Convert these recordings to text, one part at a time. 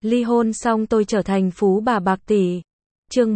Ly hôn xong tôi trở thành phú bà bạc tỷ. Chương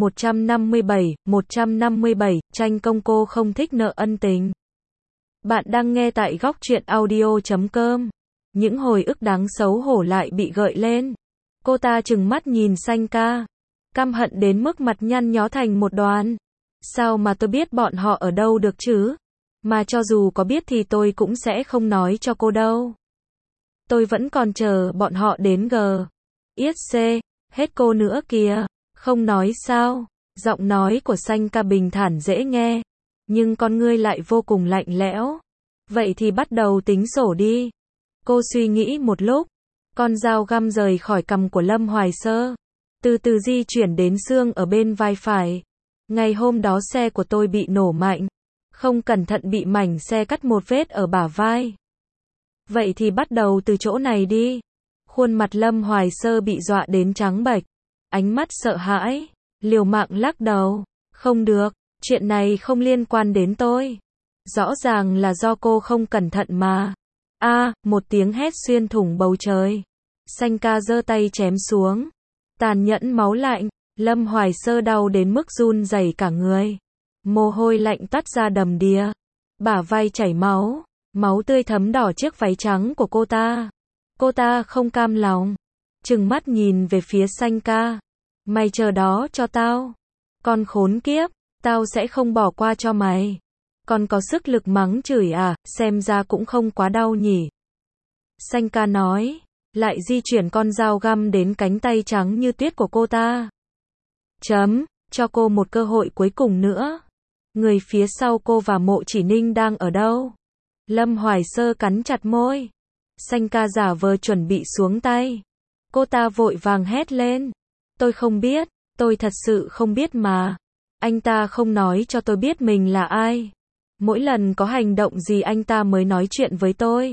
157, tranh công cô không thích nợ ân tình. Bạn đang nghe tại góc truyện audio.com. Những hồi ức đáng xấu hổ lại bị gợi lên. Cô ta trừng mắt nhìn Sanh ca, căm hận đến mức mặt nhăn nhó thành một đoàn. Sao mà tôi biết bọn họ ở đâu được chứ? Mà cho dù có biết thì tôi cũng sẽ không nói cho cô đâu. Tôi vẫn còn chờ bọn họ đến Yết C, hết cô nữa kìa. Không nói sao? Giọng nói của Sanh ca bình thản dễ nghe, nhưng con ngươi lại vô cùng lạnh lẽo. Vậy thì bắt đầu tính sổ đi. Cô suy nghĩ một lúc, con dao găm rời khỏi cằm của Lâm Hoài Sơ, từ từ di chuyển đến xương ở bên vai phải. Ngày hôm đó xe của tôi bị nổ mạnh, không cẩn thận bị mảnh xe cắt một vết ở bả vai. Vậy thì bắt đầu từ chỗ này đi. Khuôn mặt Lâm Hoài Sơ bị dọa đến trắng bệch, ánh mắt sợ hãi, liều mạng lắc đầu. Không được, chuyện này không liên quan đến tôi. Rõ ràng là do cô không cẩn thận mà. Một tiếng hét xuyên thủng bầu trời. Sanh ca giơ tay chém xuống. Tàn nhẫn máu lạnh, Lâm Hoài Sơ đau đến mức run rẩy cả người. Mồ hôi lạnh toát ra đầm đìa. Bả vai chảy máu, máu tươi thấm đỏ chiếc váy trắng của cô ta. Cô ta không cam lòng, trừng mắt nhìn về phía Sanh ca. Mày chờ đó cho tao. Con khốn kiếp, tao sẽ không bỏ qua cho mày. Còn có sức lực mắng chửi à, xem ra cũng không quá đau nhỉ. Sanh ca nói, lại di chuyển con dao găm đến cánh tay trắng như tuyết của cô ta. Cho cô một cơ hội cuối cùng nữa. Người phía sau cô và Mộ Chỉ Ninh đang ở đâu? Lâm Hoài Sơ cắn chặt môi. Sanh ca giả vờ chuẩn bị xuống tay. Cô ta vội vàng hét lên. Tôi không biết, tôi thật sự không biết mà. Anh ta không nói cho tôi biết mình là ai. Mỗi lần có hành động gì anh ta mới nói chuyện với tôi.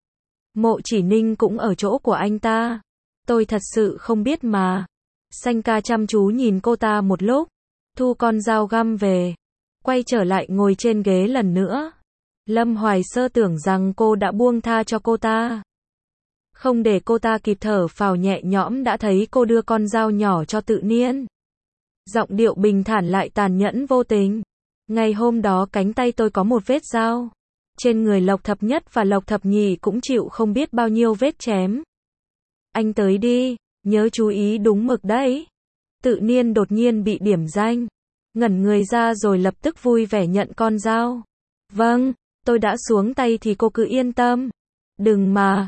Mộ Chỉ Ninh cũng ở chỗ của anh ta. Tôi thật sự không biết mà. Sanh ca chăm chú nhìn cô ta một lúc, thu con dao găm về, quay trở lại ngồi trên ghế lần nữa. Lâm Hoài Sơ tưởng rằng cô đã buông tha cho cô ta. Không để cô ta kịp thở phào nhẹ nhõm đã thấy cô đưa con dao nhỏ cho Tự Niên. Giọng điệu bình thản lại tàn nhẫn vô tình. Ngày hôm đó cánh tay tôi có một vết dao. Trên người Lộc Thập Nhất và Lộc Thập Nhị cũng chịu không biết bao nhiêu vết chém. Anh tới đi, nhớ chú ý đúng mực đấy. Tự Niên đột nhiên bị điểm danh, ngẩn người ra rồi lập tức vui vẻ nhận con dao. Vâng, tôi đã xuống tay thì cô cứ yên tâm. Đừng mà,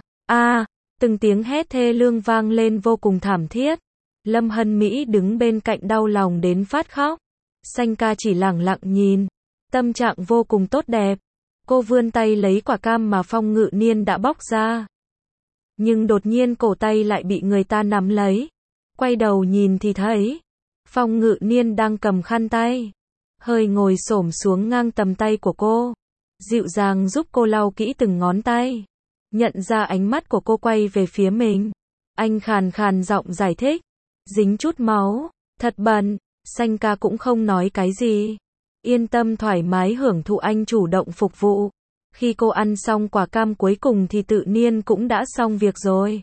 từng tiếng hét thê lương vang lên vô cùng thảm thiết. Lâm Hân Mỹ đứng bên cạnh đau lòng đến phát khóc. Sanh ca chỉ lẳng lặng nhìn, tâm trạng vô cùng tốt đẹp. Cô vươn tay lấy quả cam mà Phong Ngự Niên đã bóc ra. Nhưng đột nhiên cổ tay lại bị người ta nắm lấy. Quay đầu nhìn thì thấy Phong Ngự Niên đang cầm khăn tay, hơi ngồi xổm xuống ngang tầm tay của cô, dịu dàng giúp cô lau kỹ từng ngón tay. Nhận ra ánh mắt của cô quay về phía mình, anh khàn khàn giọng giải thích. Dính chút máu, thật bẩn. Sanh ca cũng không nói cái gì, yên tâm thoải mái hưởng thụ anh chủ động phục vụ. Khi cô ăn xong quả cam cuối cùng thì Tự Niên cũng đã xong việc rồi.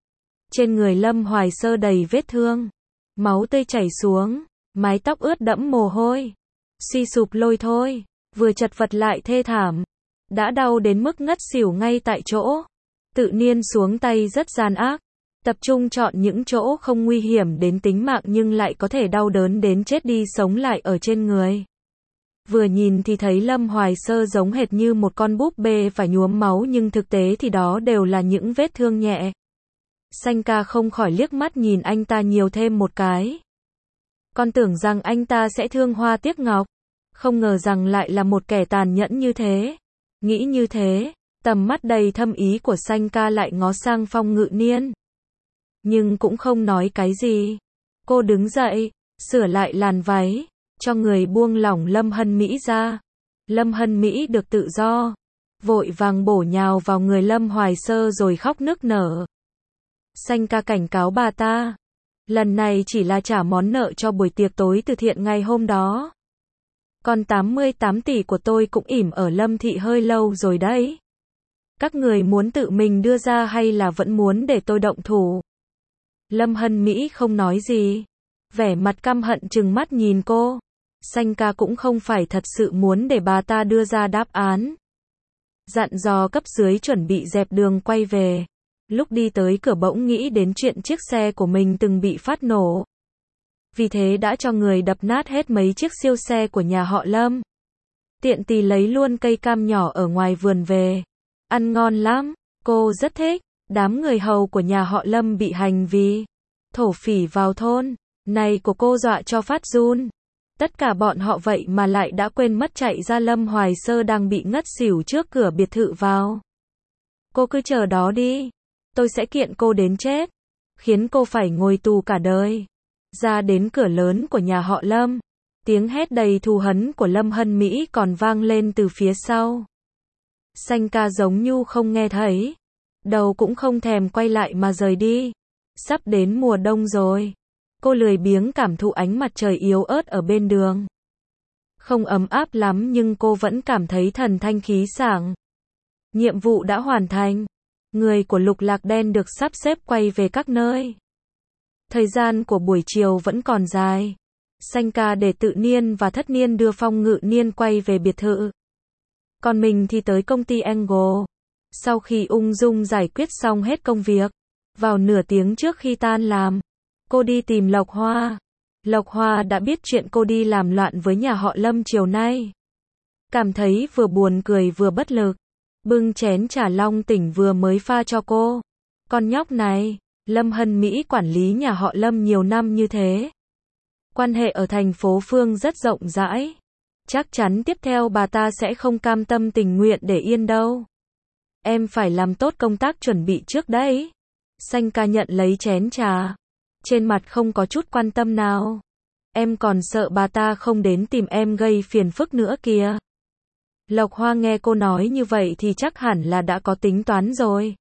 Trên người Lâm Hoài Sơ đầy vết thương, máu tươi chảy xuống, mái tóc ướt đẫm mồ hôi, suy sụp lôi thôi, vừa chật vật lại thê thảm, đã đau đến mức ngất xỉu ngay tại chỗ. Tự Niên xuống tay rất gian ác, tập trung chọn những chỗ không nguy hiểm đến tính mạng nhưng lại có thể đau đớn đến chết đi sống lại ở trên người. Vừa nhìn thì thấy Lâm Hoài Sơ giống hệt như một con búp bê phải nhuốm máu nhưng thực tế thì đó đều là những vết thương nhẹ. Sanh ca không khỏi liếc mắt nhìn anh ta nhiều thêm một cái. Con tưởng rằng anh ta sẽ thương hoa tiếc ngọc, không ngờ rằng lại là một kẻ tàn nhẫn như thế. Nghĩ như thế, tầm mắt đầy thâm ý của Sanh ca lại ngó sang Phong Ngự Niên. Nhưng cũng không nói cái gì. Cô đứng dậy, sửa lại làn váy, cho người buông lỏng Lâm Hân Mỹ ra. Lâm Hân Mỹ được tự do, vội vàng bổ nhào vào người Lâm Hoài Sơ rồi khóc nức nở. Sanh ca cảnh cáo bà ta, lần này chỉ là trả món nợ cho buổi tiệc tối từ thiện ngày hôm đó. Còn 88 tỷ của tôi cũng ỉm ở Lâm thị hơi lâu rồi đấy. Các người muốn tự mình đưa ra hay là vẫn muốn để tôi động thủ? Lâm Hân Mỹ không nói gì. Vẻ mặt căm hận trừng mắt nhìn cô. Sanh ca cũng không phải thật sự muốn để bà ta đưa ra đáp án. Dặn dò cấp dưới chuẩn bị dẹp đường quay về. Lúc đi tới cửa bỗng nghĩ đến chuyện chiếc xe của mình từng bị phát nổ. Vì thế đã cho người đập nát hết mấy chiếc siêu xe của nhà họ Lâm. Tiện tì lấy luôn cây cam nhỏ ở ngoài vườn về. Ăn ngon lắm, cô rất thích. Đám người hầu của nhà họ Lâm bị hành vì thổ phỉ vào thôn này của cô dọa cho phát run. Tất cả bọn họ vậy mà lại đã quên mất chạy ra Lâm Hoài Sơ đang bị ngất xỉu trước cửa biệt thự vào. Cô cứ chờ đó đi. Tôi sẽ kiện cô đến chết. Khiến cô phải ngồi tù cả đời. Ra đến cửa lớn của nhà họ Lâm. Tiếng hét đầy thù hấn của Lâm Hân Mỹ còn vang lên từ phía sau. Sanh ca giống như không nghe thấy. Đầu cũng không thèm quay lại mà rời đi. Sắp đến mùa đông rồi. Cô lười biếng cảm thụ ánh mặt trời yếu ớt ở bên đường. Không ấm áp lắm nhưng cô vẫn cảm thấy thần thanh khí sảng. Nhiệm vụ đã hoàn thành. Người của Lục Lạc Đen được sắp xếp quay về các nơi. Thời gian của buổi chiều vẫn còn dài. Sanh ca để Tự Niên và Thất Niên đưa Phong Ngự Niên quay về biệt thự. Còn mình thì tới công ty Angle. Sau khi ung dung giải quyết xong hết công việc, vào nửa tiếng trước khi tan làm, cô đi tìm Lộc Hoa. Lộc Hoa đã biết chuyện cô đi làm loạn với nhà họ Lâm chiều nay. Cảm thấy vừa buồn cười vừa bất lực. Bưng chén trà long tỉnh vừa mới pha cho cô. Con nhóc này, Lâm Hân Mỹ quản lý nhà họ Lâm nhiều năm như thế. Quan hệ ở thành phố Phương rất rộng rãi. Chắc chắn tiếp theo bà ta sẽ không cam tâm tình nguyện để yên đâu. Em phải làm tốt công tác chuẩn bị trước đấy. Sanh ca nhận lấy chén trà. Trên mặt không có chút quan tâm nào. Em còn sợ bà ta không đến tìm em gây phiền phức nữa kìa. Lộc Hoa nghe cô nói như vậy thì chắc hẳn là đã có tính toán rồi.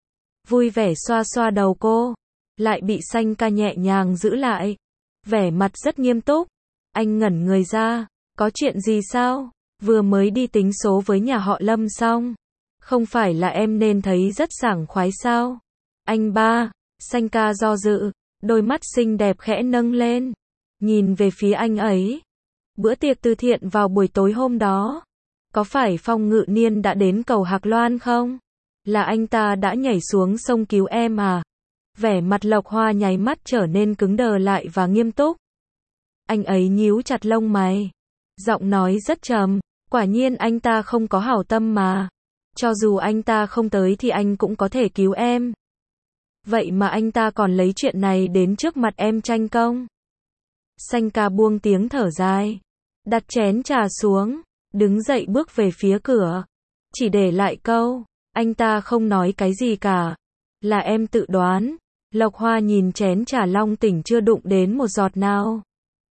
Vui vẻ xoa xoa đầu cô. Lại bị Sanh ca nhẹ nhàng giữ lại. Vẻ mặt rất nghiêm túc. Anh ngẩn người ra. Có chuyện gì sao? Vừa mới đi tính số với nhà họ Lâm xong. Không phải là em nên thấy rất sảng khoái sao? Anh ba. Sanh ca do dự. Đôi mắt xinh đẹp khẽ nâng lên. Nhìn về phía anh ấy. Bữa tiệc từ thiện vào buổi tối hôm đó. Có phải Phong Ngự Niên đã đến cầu Hạc Loan không? Là anh ta đã nhảy xuống sông cứu em à? Vẻ mặt Lộc Hoa nháy mắt trở nên cứng đờ lại và nghiêm túc. Anh ấy nhíu chặt lông mày. Giọng nói rất trầm. Quả nhiên anh ta không có hảo tâm mà. Cho dù anh ta không tới thì anh cũng có thể cứu em. Vậy mà anh ta còn lấy chuyện này đến trước mặt em tranh công. Sanh ca buông tiếng thở dài. Đặt chén trà xuống. Đứng dậy bước về phía cửa. Chỉ để lại câu. Anh ta không nói cái gì cả. Là em tự đoán. Lộc Hoa nhìn chén trà long tỉnh chưa đụng đến một giọt nào.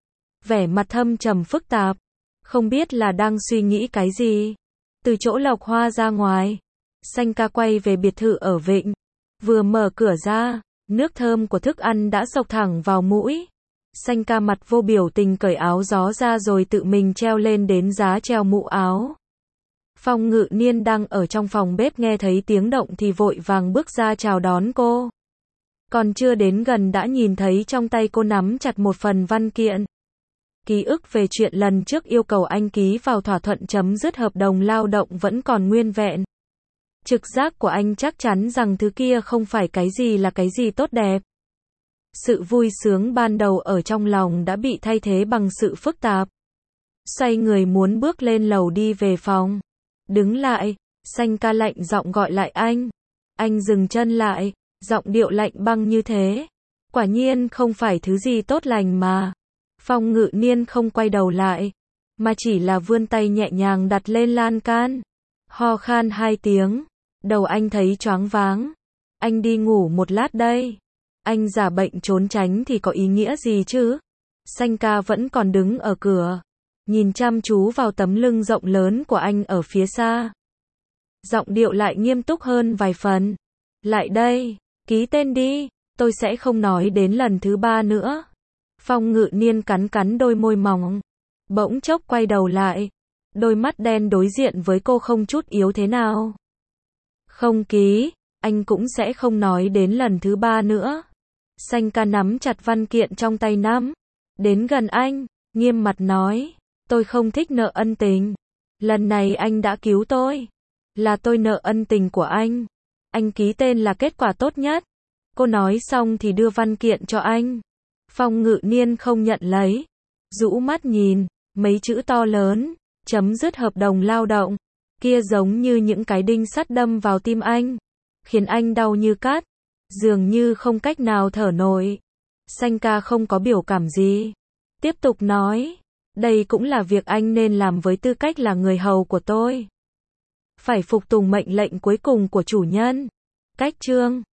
Vẻ mặt thâm trầm phức tạp. Không biết là đang suy nghĩ cái gì. Từ chỗ Lộc Hoa ra ngoài. Sanh ca quay về biệt thự ở Vịnh. Vừa mở cửa ra. Nước thơm của thức ăn đã xộc thẳng vào mũi. Sanh ca mặt vô biểu tình cởi áo gió ra rồi tự mình treo lên đến giá treo mũ áo. Phong Ngự Niên đang ở trong phòng bếp nghe thấy tiếng động thì vội vàng bước ra chào đón cô. Còn chưa đến gần đã nhìn thấy trong tay cô nắm chặt một phần văn kiện. Ký ức về chuyện lần trước yêu cầu anh ký vào thỏa thuận chấm dứt hợp đồng lao động vẫn còn nguyên vẹn. Trực giác của anh chắc chắn rằng thứ kia không phải cái gì là cái gì tốt đẹp. Sự vui sướng ban đầu ở trong lòng đã bị thay thế bằng sự phức tạp. Xoay người muốn bước lên lầu đi về phòng. Đứng lại, Sanh ca lạnh giọng gọi lại anh. Anh dừng chân lại, giọng điệu lạnh băng như thế. Quả nhiên không phải thứ gì tốt lành mà. Phong Ngự Niên không quay đầu lại, mà chỉ là vươn tay nhẹ nhàng đặt lên lan can. Ho khan 2 tiếng, đầu anh thấy choáng váng. Anh đi ngủ một lát đây. Anh giả bệnh trốn tránh thì có ý nghĩa gì chứ? Sanh ca vẫn còn đứng ở cửa, nhìn chăm chú vào tấm lưng rộng lớn của anh ở phía xa. Giọng điệu lại nghiêm túc hơn vài phần. Lại đây, ký tên đi, tôi sẽ không nói đến lần thứ 3 nữa. Phong Ngự Niên cắn cắn đôi môi mỏng. Bỗng chốc quay đầu lại. Đôi mắt đen đối diện với cô không chút yếu thế nào. Không ký, anh cũng sẽ không nói đến lần thứ 3 nữa. Xanh ca nắm chặt văn kiện trong tay nắm. Đến gần anh, nghiêm mặt nói. Tôi không thích nợ ân tình. Lần này anh đã cứu tôi. Là tôi nợ ân tình của anh. Anh ký tên là kết quả tốt nhất. Cô nói xong thì đưa văn kiện cho anh. Phong Ngự Niên không nhận lấy. Rũ mắt nhìn, mấy chữ to lớn, chấm dứt hợp đồng lao động. Kia giống như những cái đinh sắt đâm vào tim anh. Khiến anh đau như cắt. Dường như không cách nào thở nổi. Xanh ca không có biểu cảm gì. Tiếp tục nói. Đây cũng là việc anh nên làm với tư cách là người hầu của tôi. Phải phục tùng mệnh lệnh cuối cùng của chủ nhân. Cách chương